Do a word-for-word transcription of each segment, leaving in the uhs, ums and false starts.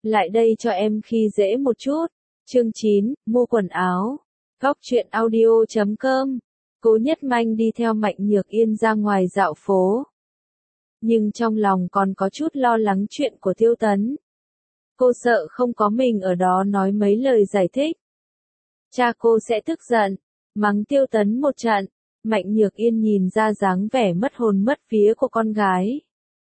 Lại đây cho em khi dễ một chút. Chương chín, mua quần áo. Góc truyện audio chấm com. Cố Nhất Manh đi theo Mạnh Nhược Yên ra ngoài dạo phố. Nhưng trong lòng còn có chút lo lắng chuyện của Tiêu Tấn. Cô sợ không có mình ở đó nói mấy lời giải thích. Cha cô sẽ tức giận, mắng Tiêu Tấn một trận. Mạnh Nhược Yên nhìn ra dáng vẻ mất hồn mất vía của con gái.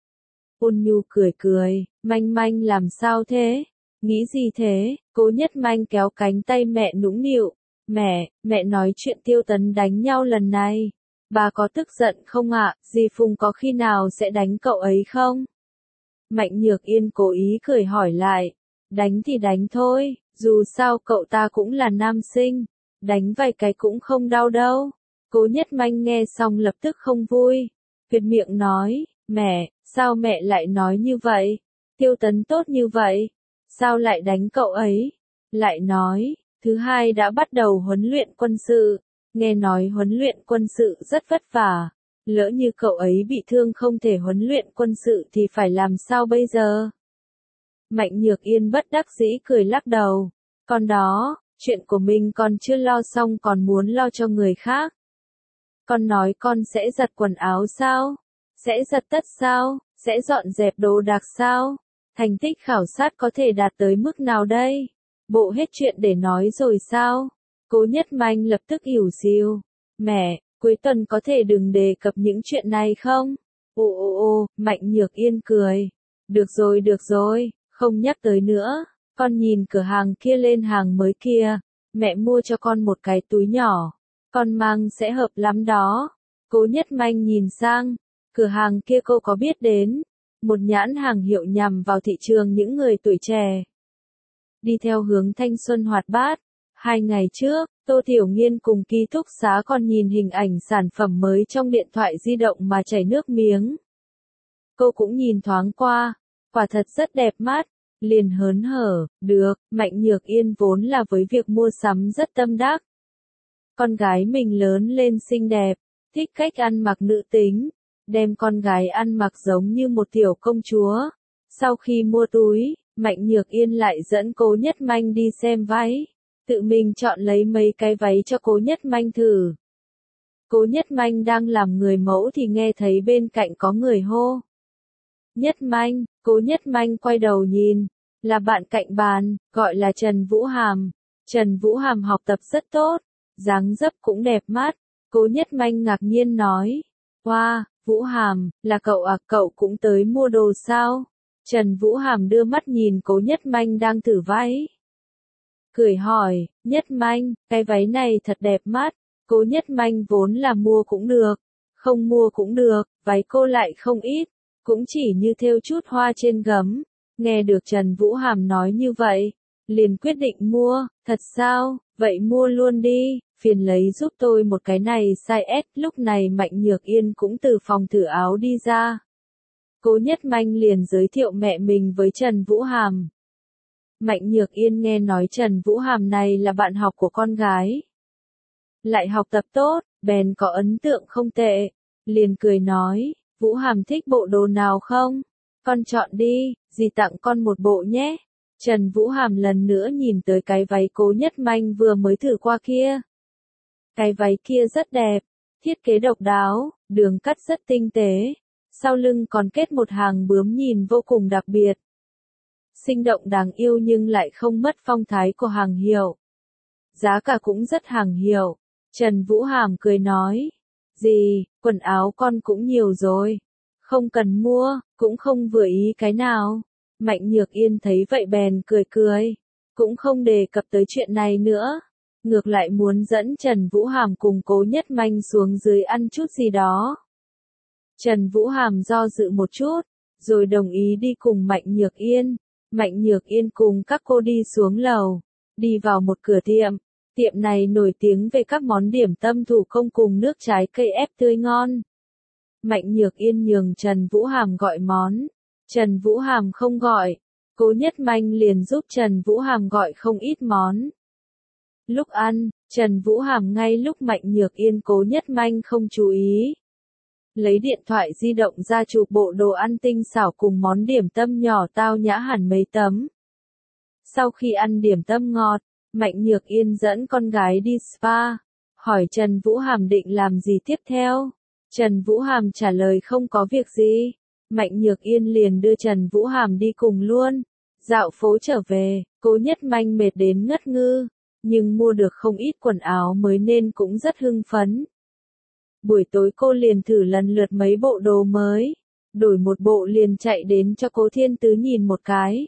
Ôn nhu cười cười, Manh Manh làm sao thế? Nghĩ gì thế? Cố Nhất Manh kéo cánh tay mẹ nũng nịu. Mẹ, mẹ nói chuyện Tiêu Tấn đánh nhau lần này. Bà có tức giận không ạ? Dì Phùng có khi nào sẽ đánh cậu ấy không? Mạnh Nhược Yên cố ý cười hỏi lại. Đánh thì đánh thôi, dù sao cậu ta cũng là nam sinh. Đánh vài cái cũng không đau đâu. Cố Nhất Manh nghe xong lập tức không vui. Việt miệng nói, mẹ, sao mẹ lại nói như vậy? Tiêu Tấn tốt như vậy, sao lại đánh cậu ấy? Lại nói, thứ hai đã bắt đầu huấn luyện quân sự, nghe nói huấn luyện quân sự rất vất vả. Lỡ như cậu ấy bị thương không thể huấn luyện quân sự thì phải làm sao bây giờ? Mạnh Nhược Yên bất đắc dĩ cười lắc đầu. Con đó, chuyện của mình còn chưa lo xong còn muốn lo cho người khác. Con nói con sẽ giặt quần áo sao? Sẽ giặt tất sao? Sẽ dọn dẹp đồ đạc sao? Thành tích khảo sát có thể đạt tới mức nào đây? Bộ hết chuyện để nói rồi sao? Cố Nhất Manh lập tức ỉu xìu. Mẹ, cuối tuần có thể đừng đề cập những chuyện này không? Ồ ồ ồ, Mạnh Nhược Yên cười. Được rồi được rồi, không nhắc tới nữa. Con nhìn cửa hàng kia lên hàng mới kia. Mẹ mua cho con một cái túi nhỏ. Con mang sẽ hợp lắm đó. Cố Nhất Manh nhìn sang. Cửa hàng kia cô có biết đến. Một nhãn hàng hiệu nhằm vào thị trường những người tuổi trẻ. Đi theo hướng thanh xuân hoạt bát. Hai ngày trước, Tô Tiểu Nghiên cùng ký túc xá còn nhìn hình ảnh sản phẩm mới trong điện thoại di động mà chảy nước miếng. Cô cũng nhìn thoáng qua. Quả thật rất đẹp mắt. Liền hớn hở, được, Mạnh Nhược Yên vốn là với việc mua sắm rất tâm đắc. Con gái mình lớn lên xinh đẹp, thích cách ăn mặc nữ tính, đem con gái ăn mặc giống như một tiểu công chúa. Sau khi mua túi, Mạnh Nhược Yên lại dẫn Cố Nhất Manh đi xem váy, tự mình chọn lấy mấy cái váy cho Cố Nhất Manh thử. Cố Nhất Manh đang làm người mẫu thì nghe thấy bên cạnh có người hô. Nhất Manh, Cố Nhất Manh quay đầu nhìn, là bạn cạnh bàn, gọi là Trần Vũ Hàm. Trần Vũ Hàm học tập rất tốt, dáng dấp cũng đẹp mắt. Cố Nhất Manh ngạc nhiên nói, wow, Vũ Hàm, là cậu à, cậu cũng tới mua đồ sao? Trần Vũ Hàm đưa mắt nhìn Cố Nhất Manh đang thử váy. Cười hỏi, Nhất Manh, cái váy này thật đẹp mắt. Cố Nhất Manh vốn là mua cũng được, không mua cũng được, váy cô lại không ít, cũng chỉ như thêu chút hoa trên gấm. Nghe được Trần Vũ Hàm nói như vậy, liền quyết định mua. Thật sao? Vậy mua luôn đi, phiền lấy giúp tôi một cái này size S. Lúc này Mạnh Nhược Yên cũng từ phòng thử áo đi ra. Cố Nhất Manh liền giới thiệu mẹ mình với Trần Vũ Hàm. Mạnh Nhược Yên nghe nói Trần Vũ Hàm này là bạn học của con gái, lại học tập tốt, bèn có ấn tượng không tệ, liền cười nói, Vũ Hàm thích bộ đồ nào không? Con chọn đi, dì tặng con một bộ nhé. Trần Vũ Hàm lần nữa nhìn tới cái váy Cố Nhất Manh vừa mới thử qua kia. Cái váy kia rất đẹp, thiết kế độc đáo, đường cắt rất tinh tế, sau lưng còn kết một hàng bướm nhìn vô cùng đặc biệt. Sinh động đáng yêu nhưng lại không mất phong thái của hàng hiệu. Giá cả cũng rất hàng hiệu. Trần Vũ Hàm cười nói, dì, quần áo con cũng nhiều rồi, không cần mua, cũng không vừa ý cái nào. Mạnh Nhược Yên thấy vậy bèn cười cười, cũng không đề cập tới chuyện này nữa, ngược lại muốn dẫn Trần Vũ Hàm cùng Cố Nhất Manh xuống dưới ăn chút gì đó. Trần Vũ Hàm do dự một chút, rồi đồng ý đi cùng Mạnh Nhược Yên. Mạnh Nhược Yên cùng các cô đi xuống lầu, đi vào một cửa tiệm. Tiệm này nổi tiếng về các món điểm tâm thủ công cùng nước trái cây ép tươi ngon. Mạnh Nhược Yên nhường Trần Vũ Hàm gọi món. Trần Vũ Hàm không gọi. Cố Nhất Manh liền giúp Trần Vũ Hàm gọi không ít món. Lúc ăn, Trần Vũ Hàm ngay lúc Mạnh Nhược Yên Cố Nhất Manh không chú ý, lấy điện thoại di động ra chụp bộ đồ ăn tinh xảo cùng món điểm tâm nhỏ tao nhã hẳn mấy tấm. Sau khi ăn điểm tâm ngọt, Mạnh Nhược Yên dẫn con gái đi spa, hỏi Trần Vũ Hàm định làm gì tiếp theo. Trần Vũ Hàm trả lời không có việc gì. Mạnh Nhược Yên liền đưa Trần Vũ Hàm đi cùng luôn. Dạo phố trở về, Cố Nhất Manh mệt đến ngất ngư, nhưng mua được không ít quần áo mới nên cũng rất hưng phấn. Buổi tối cô liền thử lần lượt mấy bộ đồ mới, đổi một bộ liền chạy đến cho Cố Thiên Tứ nhìn một cái,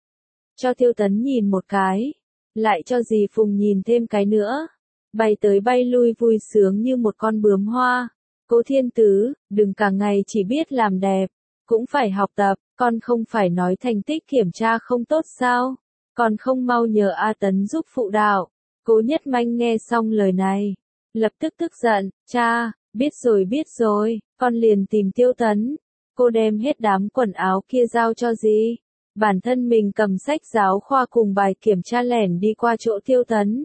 cho Tiêu Tấn nhìn một cái, lại cho dì Phùng nhìn thêm cái nữa, bay tới bay lui vui sướng như một con bướm hoa. Cố Thiên Tứ, đừng cả ngày chỉ biết làm đẹp, cũng phải học tập, con không phải nói thành tích kiểm tra không tốt sao, con không mau nhờ A Tấn giúp phụ đạo. Cố Nhất Manh nghe xong lời này, lập tức tức giận, cha, biết rồi biết rồi, con liền tìm Tiêu Tấn. Cô đem hết đám quần áo kia giao cho dì, bản thân mình cầm sách giáo khoa cùng bài kiểm tra lẻn đi qua chỗ Tiêu Tấn.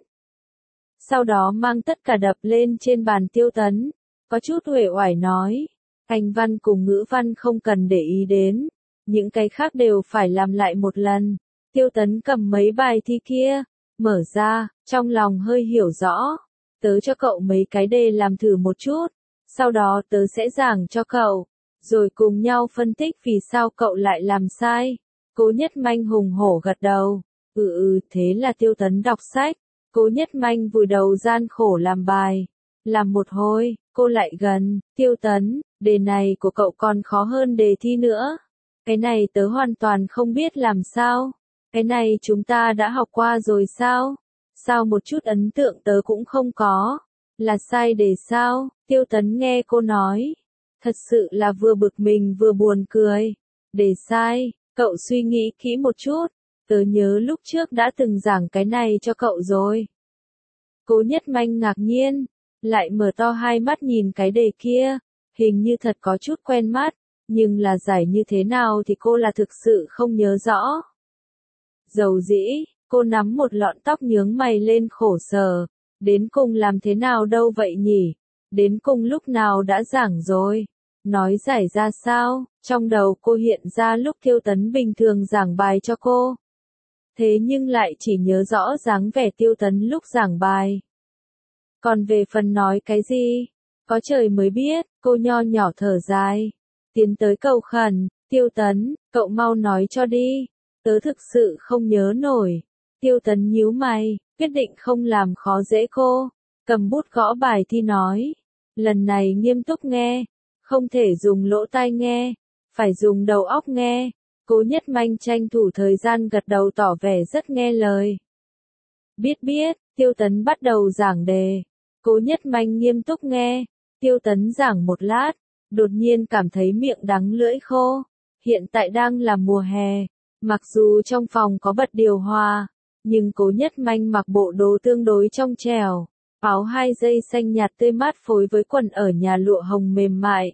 Sau đó mang tất cả đập lên trên bàn Tiêu Tấn, có chút uể oải nói, Anh văn cùng ngữ văn không cần để ý đến, những cái khác đều phải làm lại một lần. Tiêu Tấn cầm mấy bài thi kia, mở ra, trong lòng hơi hiểu rõ, tớ cho cậu mấy cái đề làm thử một chút, sau đó tớ sẽ giảng cho cậu, rồi cùng nhau phân tích vì sao cậu lại làm sai. Cố Nhất Manh hùng hổ gật đầu, ừ ừ, thế là Tiêu Tấn đọc sách, Cố Nhất Manh vùi đầu gian khổ làm bài. Làm một hồi, cô lại gần, Tiêu Tấn, đề này của cậu còn khó hơn đề thi nữa. Cái này tớ hoàn toàn không biết làm sao. Cái này chúng ta đã học qua rồi sao? Sao một chút ấn tượng tớ cũng không có? Là sai đề sao? Tiêu Tấn nghe cô nói. Thật sự là vừa bực mình vừa buồn cười. Đề sai, cậu suy nghĩ kỹ một chút. Tớ nhớ lúc trước đã từng giảng cái này cho cậu rồi. Cố Nhất Manh ngạc nhiên, lại mở to hai mắt nhìn cái đề kia, hình như thật có chút quen mắt, nhưng là giải như thế nào thì cô là thực sự không nhớ rõ. Dầu dĩ, cô nắm một lọn tóc nhướng mày lên khổ sở, đến cùng làm thế nào đâu vậy nhỉ, đến cùng lúc nào đã giảng rồi, nói giải ra sao, trong đầu cô hiện ra lúc Tiêu Tấn bình thường giảng bài cho cô. Thế nhưng lại chỉ nhớ rõ dáng vẻ Tiêu Tấn lúc giảng bài. Còn về phần nói cái gì, có trời mới biết, cô nho nhỏ thở dài, tiến tới cầu khẩn, Tiêu Tấn, cậu mau nói cho đi, tớ thực sự không nhớ nổi. Tiêu Tấn nhíu mày, quyết định không làm khó dễ cô, cầm bút gõ bài thi nói, lần này nghiêm túc nghe, không thể dùng lỗ tai nghe, phải dùng đầu óc nghe. Cố Nhất Manh tranh thủ thời gian gật đầu tỏ vẻ rất nghe lời. Biết biết, Tiêu Tấn bắt đầu giảng đề. Cố Nhất Manh nghiêm túc nghe. Tiêu Tấn giảng một lát, đột nhiên cảm thấy miệng đắng lưỡi khô. Hiện tại đang là mùa hè, mặc dù trong phòng có bật điều hòa, nhưng Cố Nhất Manh mặc bộ đồ tương đối trong trẻo, áo hai dây xanh nhạt tươi mát phối với quần ở nhà lụa hồng mềm mại,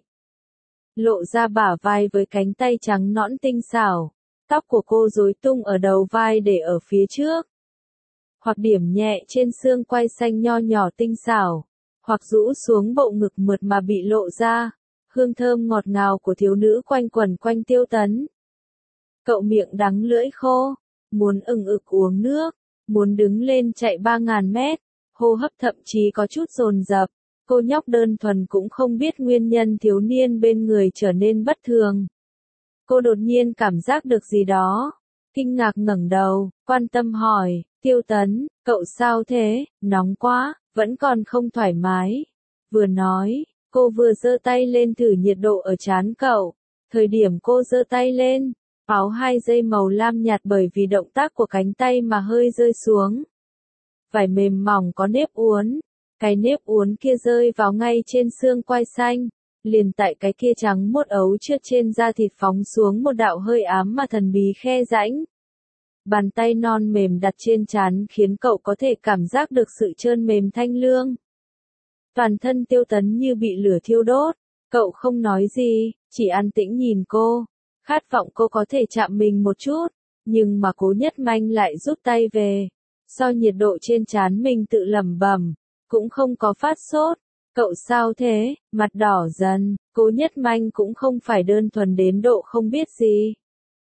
lộ ra bả vai với cánh tay trắng nõn tinh xảo. Tóc của cô rối tung ở đầu vai để ở phía trước, hoặc điểm nhẹ trên xương quai xanh nho nhỏ tinh xảo, hoặc rũ xuống bộ ngực mượt mà bị lộ ra. Hương thơm ngọt ngào của thiếu nữ quanh quẩn quanh Tiêu Tấn. Cậu miệng đắng lưỡi khô, muốn ừng ực uống nước, muốn đứng lên chạy ba ngàn mét, hô hấp thậm chí có chút dồn dập. Cô nhóc đơn thuần cũng không biết nguyên nhân thiếu niên bên người trở nên bất thường. Cô đột nhiên cảm giác được gì đó, kinh ngạc ngẩng đầu, quan tâm hỏi, Tiêu Tấn, cậu sao thế, nóng quá, vẫn còn không thoải mái. Vừa nói, cô vừa giơ tay lên thử nhiệt độ ở trán cậu. Thời điểm cô giơ tay lên, áo hai dây màu lam nhạt bởi vì động tác của cánh tay mà hơi rơi xuống. Vải mềm mỏng có nếp uốn. Cái nếp uốn kia rơi vào ngay trên xương quai xanh, liền tại cái kia trắng muốt ấu trước trên da thịt phóng xuống một đạo hơi ám mà thần bí khe rãnh. Bàn tay non mềm đặt trên trán khiến cậu có thể cảm giác được sự trơn mềm thanh lương. Toàn thân Tiêu Tấn như bị lửa thiêu đốt, cậu không nói gì, chỉ an tĩnh nhìn cô, khát vọng cô có thể chạm mình một chút, nhưng mà Cố Nhất Manh lại rút tay về, so nhiệt độ trên trán mình tự lẩm bẩm. Cũng không có phát sốt, cậu sao thế, mặt đỏ dần, Cố Nhất Manh cũng không phải đơn thuần đến độ không biết gì.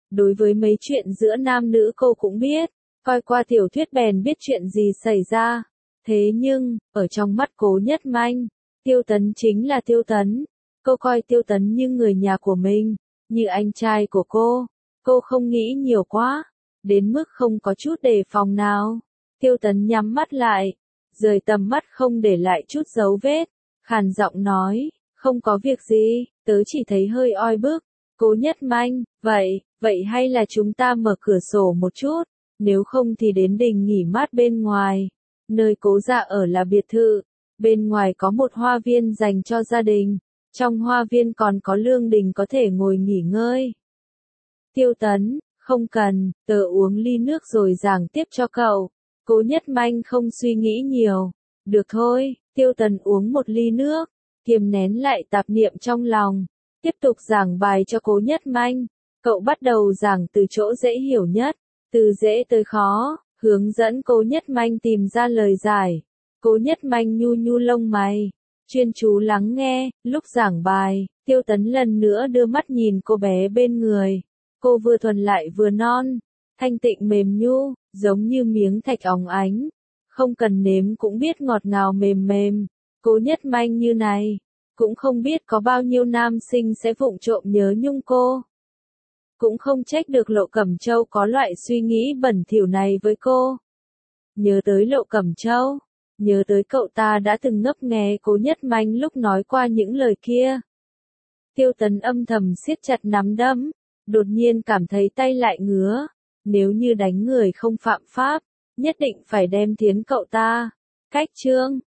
Đối với mấy chuyện giữa nam nữ cô cũng biết, coi qua tiểu thuyết bèn biết chuyện gì xảy ra. Thế nhưng, ở trong mắt Cố Nhất Manh, Tiêu Tấn chính là Tiêu Tấn. Cô coi Tiêu Tấn như người nhà của mình, như anh trai của cô. Cô không nghĩ nhiều quá, đến mức không có chút đề phòng nào. Tiêu Tấn nhắm mắt lại, rời tầm mắt không để lại chút dấu vết, khàn giọng nói, không có việc gì, tớ chỉ thấy hơi oi bức. Cố Nhất Manh, vậy, vậy hay là chúng ta mở cửa sổ một chút, nếu không thì đến đình nghỉ mát bên ngoài. Nơi Cố gia ở là biệt thự, bên ngoài có một hoa viên dành cho gia đình, trong hoa viên còn có lương đình có thể ngồi nghỉ ngơi. Tiêu Tấn, không cần, tớ uống ly nước rồi giảng tiếp cho cậu. Cố Nhất Manh không suy nghĩ nhiều. Được thôi, Tiêu Tấn uống một ly nước, kiềm nén lại tạp niệm trong lòng, tiếp tục giảng bài cho Cố Nhất Manh. Cậu bắt đầu giảng từ chỗ dễ hiểu nhất, từ dễ tới khó, hướng dẫn Cố Nhất Manh tìm ra lời giải. Cố Nhất Manh nhu nhu lông mày, chuyên chú lắng nghe. Lúc giảng bài, Tiêu Tấn lần nữa đưa mắt nhìn cô bé bên người. Cô vừa thuần lại vừa non, thanh tịnh mềm nhu, giống như miếng thạch óng ánh. Không cần nếm cũng biết ngọt ngào mềm mềm. Cố Nhất Manh như này, cũng không biết có bao nhiêu nam sinh sẽ vụng trộm nhớ nhung cô. Cũng không trách được Lộ Cẩm Châu có loại suy nghĩ bẩn thỉu này với cô. Nhớ tới Lộ Cẩm Châu, nhớ tới cậu ta đã từng ngấp nghé Cố Nhất Manh lúc nói qua những lời kia. Tiêu Tấn âm thầm siết chặt nắm đấm, đột nhiên cảm thấy tay lại ngứa. Nếu như đánh người không phạm pháp, nhất định phải đem thiến cậu ta. Cách chương